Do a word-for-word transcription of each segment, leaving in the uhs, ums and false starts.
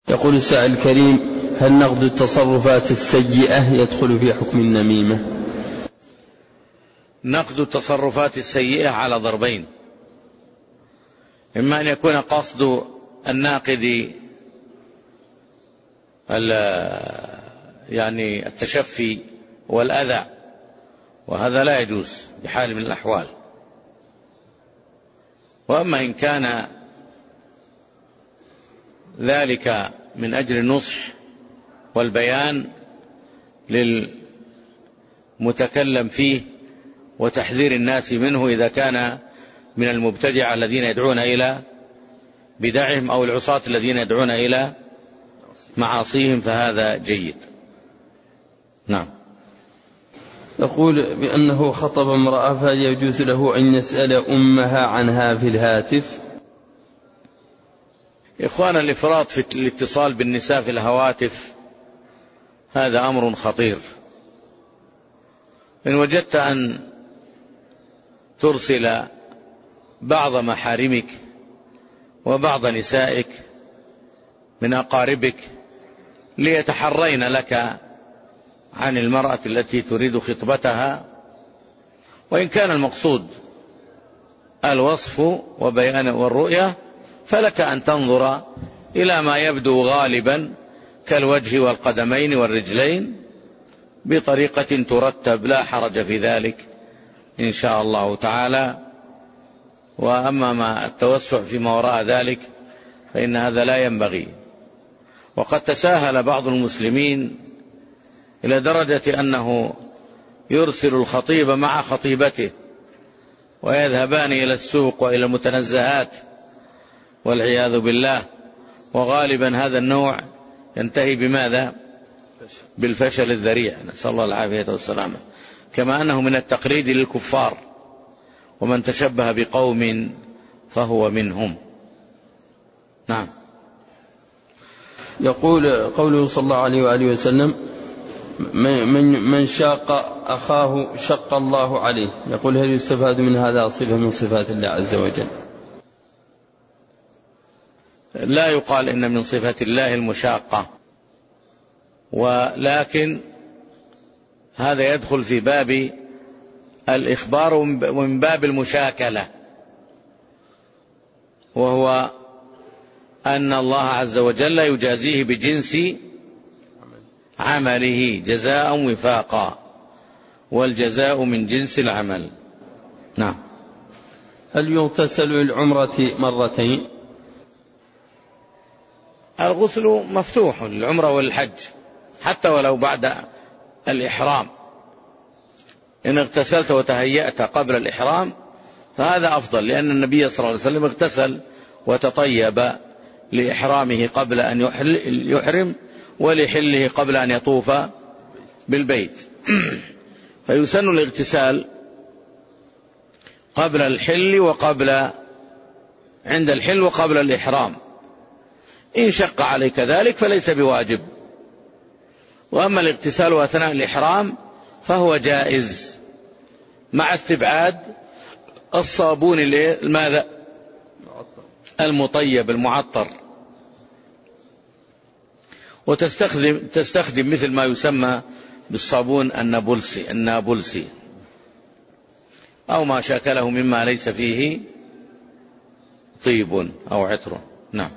يقول السائل الكريم: هل نقد التصرفات السيئة يدخل في حكم النميمة؟ نقد التصرفات السيئة على ضربين: إما أن يكون قصد الناقد يعني التشفي والأذى، وهذا لا يجوز بحال من الأحوال. وأما إن كان ذلك من أجل النصح والبيان للمتكلم فيه وتحذير الناس منه، إذا كان من المبتدعة الذين يدعون إلى بدعهم أو العصاة الذين يدعون إلى معاصيهم، فهذا جيد. نعم. يقول بأنه خطب امرأة، فهل يجوز له أن يسأل أمها عنها في الهاتف؟ إخوانا، الإفراط في الاتصال بالنساء في الهواتف هذا أمر خطير. إن وجدت أن ترسل بعض محارمك وبعض نسائك من أقاربك ليتحرين لك عن المرأة التي تريد خطبتها، وإن كان المقصود الوصف وبيان والرؤية، فلك أن تنظر إلى ما يبدو غالبا كالوجه والقدمين والرجلين بطريقة ترتب، لا حرج في ذلك إن شاء الله تعالى. وأما ما التوسع فيما وراء ذلك فإن هذا لا ينبغي. وقد تساهل بعض المسلمين إلى درجة أنه يرسل الخطيب مع خطيبته ويذهبان إلى السوق وإلى المتنزهات والعياذ بالله، وغالبا هذا النوع ينتهي بماذا؟ بالفشل الذريع، نسأل الله العافية والسلامة. كما أنه من التقليد للكفار، ومن تشبه بقوم فهو منهم. نعم. يقول قوله صلى الله عليه وآله وسلم: من من شاق أخاه شق الله عليه. يقول: هل يستفاد من هذا صفة من صفات الله عز وجل؟ لا يقال إن من صفة الله المشاقة، ولكن هذا يدخل في باب الإخبار ومن باب المشاكلة، وهو أن الله عز وجل يجازيه بجنس عمله جزاء وفاقا، والجزاء من جنس العمل. نعم. هل يغتسل للعمرة مرتين؟ الغسل مفتوح للعمرة والحج حتى ولو بعد الإحرام. إن اغتسلت وتهيأت قبل الإحرام فهذا أفضل، لأن النبي صلى الله عليه وسلم اغتسل وتطيب لإحرامه قبل أن يحرم ولحله قبل أن يطوف بالبيت. فيسن الاغتسال قبل الحل وقبل عند الحل وقبل الإحرام. إن شق عليك ذلك فليس بواجب. وأما الاغتسال أثناء الإحرام فهو جائز مع استبعاد الصابون الماذا؟ المطيب المعطر، وتستخدم تستخدم مثل ما يسمى بالصابون النابلسي النابلسي أو ما شاكله مما ليس فيه طيب أو عطر. نعم.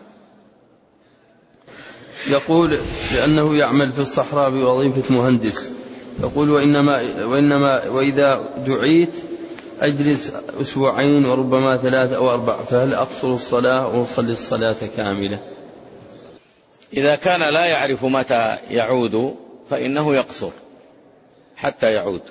يقول لأنه يعمل في الصحراء بوظيفة مهندس. يقول: وإنما, وإنما وإذا دعيت أجلس أسبوعين وربما ثلاثة أو أربع، فهل أقصر الصلاة وأصلي الصلاة كاملة؟ إذا كان لا يعرف متى يعود فإنه يقصر حتى يعود.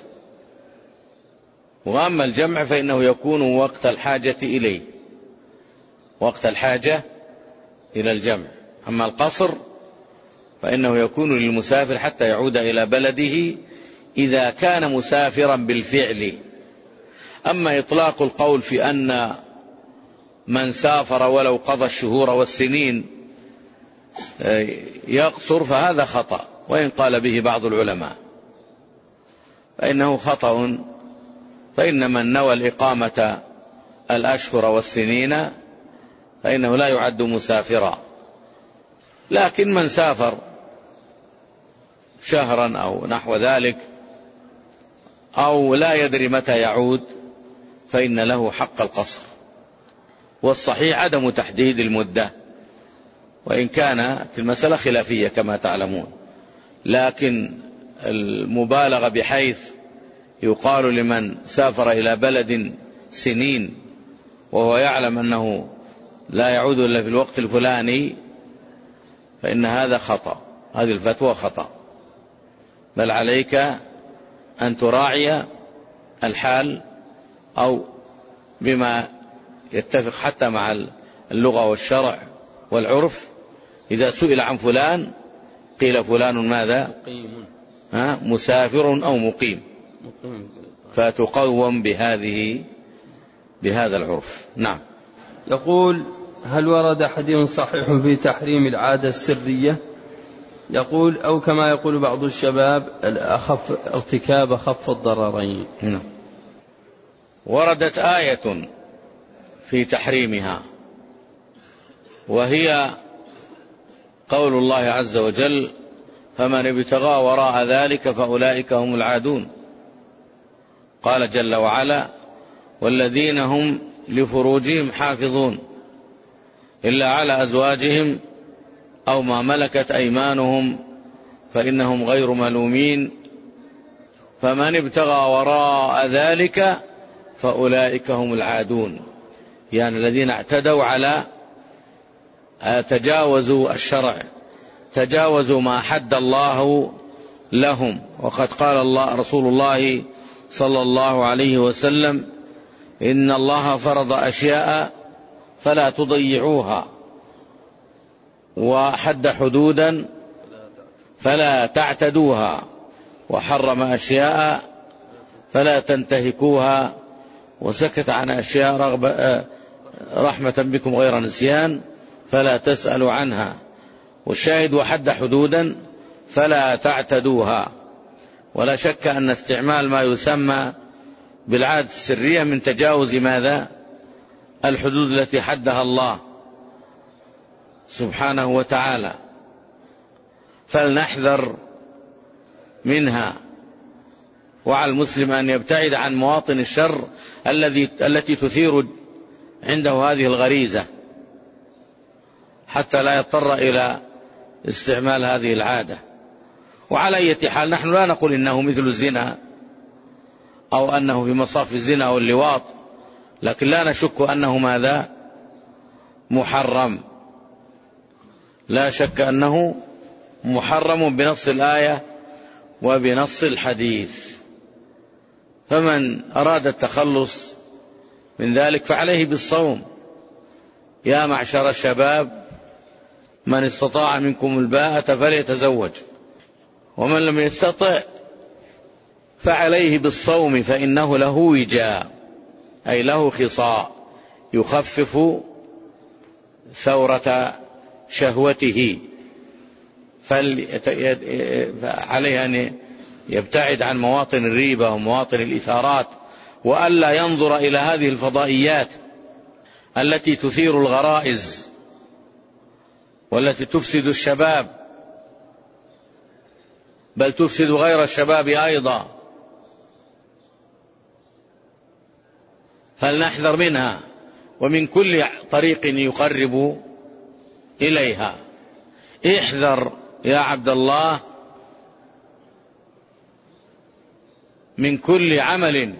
وأما الجمع فإنه يكون وقت الحاجة إليه، وقت الحاجة إلى الجمع. أما القصر فإنه يكون للمسافر حتى يعود إلى بلده إذا كان مسافرا بالفعل. أما إطلاق القول في أن من سافر ولو قضى الشهور والسنين يقصر فهذا خطأ، وإن قال به بعض العلماء فإنه خطأ. فإن من نوى الإقامة الأشهر والسنين فإنه لا يعد مسافرا. لكن من سافر شهرا أو نحو ذلك أو لا يدري متى يعود فإن له حق القصر. والصحيح عدم تحديد المدة، وإن كانت المسألة خلافية كما تعلمون، لكن المبالغة بحيث يقال لمن سافر إلى بلد سنين وهو يعلم أنه لا يعود إلا في الوقت الفلاني فإن هذا خطأ، هذه الفتوى خطأ، بل عليك أن تراعي الحال أو بما يتفق حتى مع اللغة والشرع والعرف. إذا سئل عن فلان قيل فلان ماذا؟ ها مسافر أو مقيم، فتقوم بهذه بهذا العرف. نعم. يقول: هل ورد حديث صحيح في تحريم العادة السرية؟ يقول: أو كما يقول بعض الشباب الأخف ارتكاب خف الضررين. نعم. وردت آية في تحريمها، وهي قول الله عز وجل: فمن ابتغى وراء ذلك فأولئك هم العادون. قال جل وعلا: والذين هم لفروجهم حافظون إلا على أزواجهم أو ما ملكت أيمانهم فإنهم غير ملومين فمن ابتغى وراء ذلك فأولئك هم العادون. يعني الذين اعتدوا على تجاوزوا الشرع، تجاوزوا ما حد الله لهم. وقد قال الله رسول الله صلى الله عليه وسلم: إن الله فرض أشياء فلا تضيعوها، وحد حدودا فلا تعتدوها، وحرم أشياء فلا تنتهكوها، وسكت عن أشياء رغبة رحمة بكم غير نسيان فلا تسألوا عنها. والشاهد: وحد حدودا فلا تعتدوها. ولا شك أن استعمال ما يسمى بالعادة السرية من تجاوز ماذا؟ الحدود التي حدها الله سبحانه وتعالى، فلنحذر منها. وعلى المسلم أن يبتعد عن مواطن الشر الذي التي تثير عنده هذه الغريزة حتى لا يضطر إلى استعمال هذه العادة. وعلى أي حال نحن لا نقول إنه مثل الزنا أو أنه في مصاف الزنا أو اللواط، لكن لا نشك أنه ماذا؟ محرم، لا شك أنه محرم بنص الآية وبنص الحديث. فمن أراد التخلص من ذلك فعليه بالصوم. يا معشر الشباب من استطاع منكم الباءة فليتزوج، ومن لم يستطع فعليه بالصوم فإنه له وجاء، أي له خصاء يخفف ثورة شهوته، فعليه أن يبتعد عن مواطن الريبة ومواطن الإثارات، وألا ينظر إلى هذه الفضائيات التي تثير الغرائز والتي تفسد الشباب، بل تفسد غير الشباب أيضا، فلنحذر منها ومن كل طريق يقرب إليها. احذر يا عبد الله من كل عمل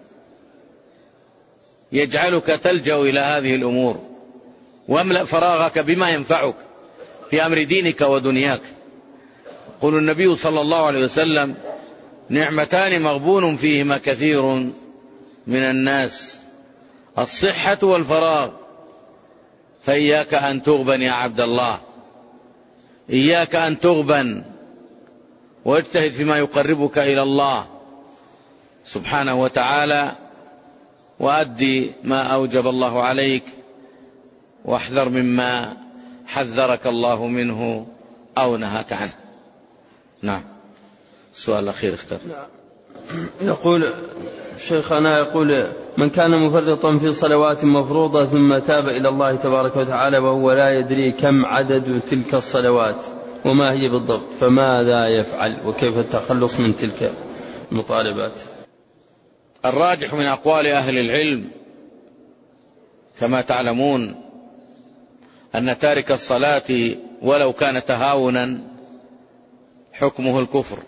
يجعلك تلجأ إلى هذه الأمور، واملأ فراغك بما ينفعك في أمر دينك ودنياك. يقول النبي صلى الله عليه وسلم: نعمتان مغبون فيهما كثير من الناس، الصحة والفراغ، فإياك أن تغبن يا عبد الله، إياك أن تغبن، واجتهد فيما يقربك إلى الله سبحانه وتعالى، وأدي ما أوجب الله عليك، واحذر مما حذرك الله منه أو نهاك عنه. نعم. السؤال الأخير اختر. يقول شيخنا، يقول من كان مفرطا في صلوات مفروضة ثم تاب إلى الله تبارك وتعالى وهو لا يدري كم عدد تلك الصلوات وما هي بالضبط، فماذا يفعل وكيف التخلص من تلك المطالبات؟ الراجح من أقوال أهل العلم كما تعلمون أن تارك الصلاة ولو كان تهاونا حكمه الكفر،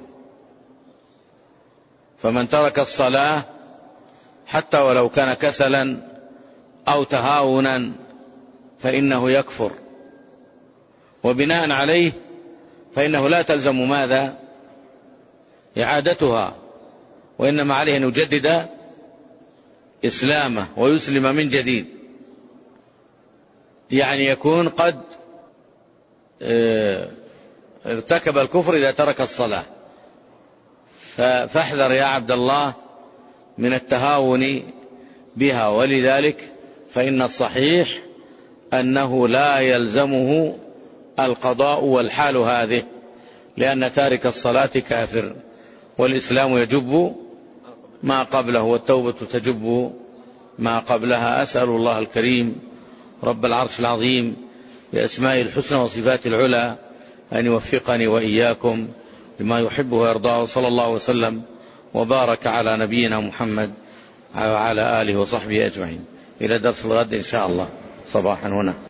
فمن ترك الصلاة حتى ولو كان كسلا أو تهاونا فإنه يكفر، وبناء عليه فإنه لا تلزم ماذا؟ إعادتها، وإنما عليه أن يجدد إسلامه ويسلم من جديد، يعني يكون قد ارتكب الكفر إذا ترك الصلاة. فاحذر يا عبد الله من التهاون بها، ولذلك فإن الصحيح أنه لا يلزمه القضاء والحال هذه، لأن تارك الصلاة كافر، والإسلام يجب ما قبله والتوبة تجب ما قبلها. أسأل الله الكريم رب العرش العظيم بأسمائه الحسنى وصفاته العلى أن يوفقني وإياكم لما يحبه ويرضاه، صلى الله وسلم وبارك على نبينا محمد وعلى آله وصحبه أجمعين. إلى درس الغد إن شاء الله صباحا هنا.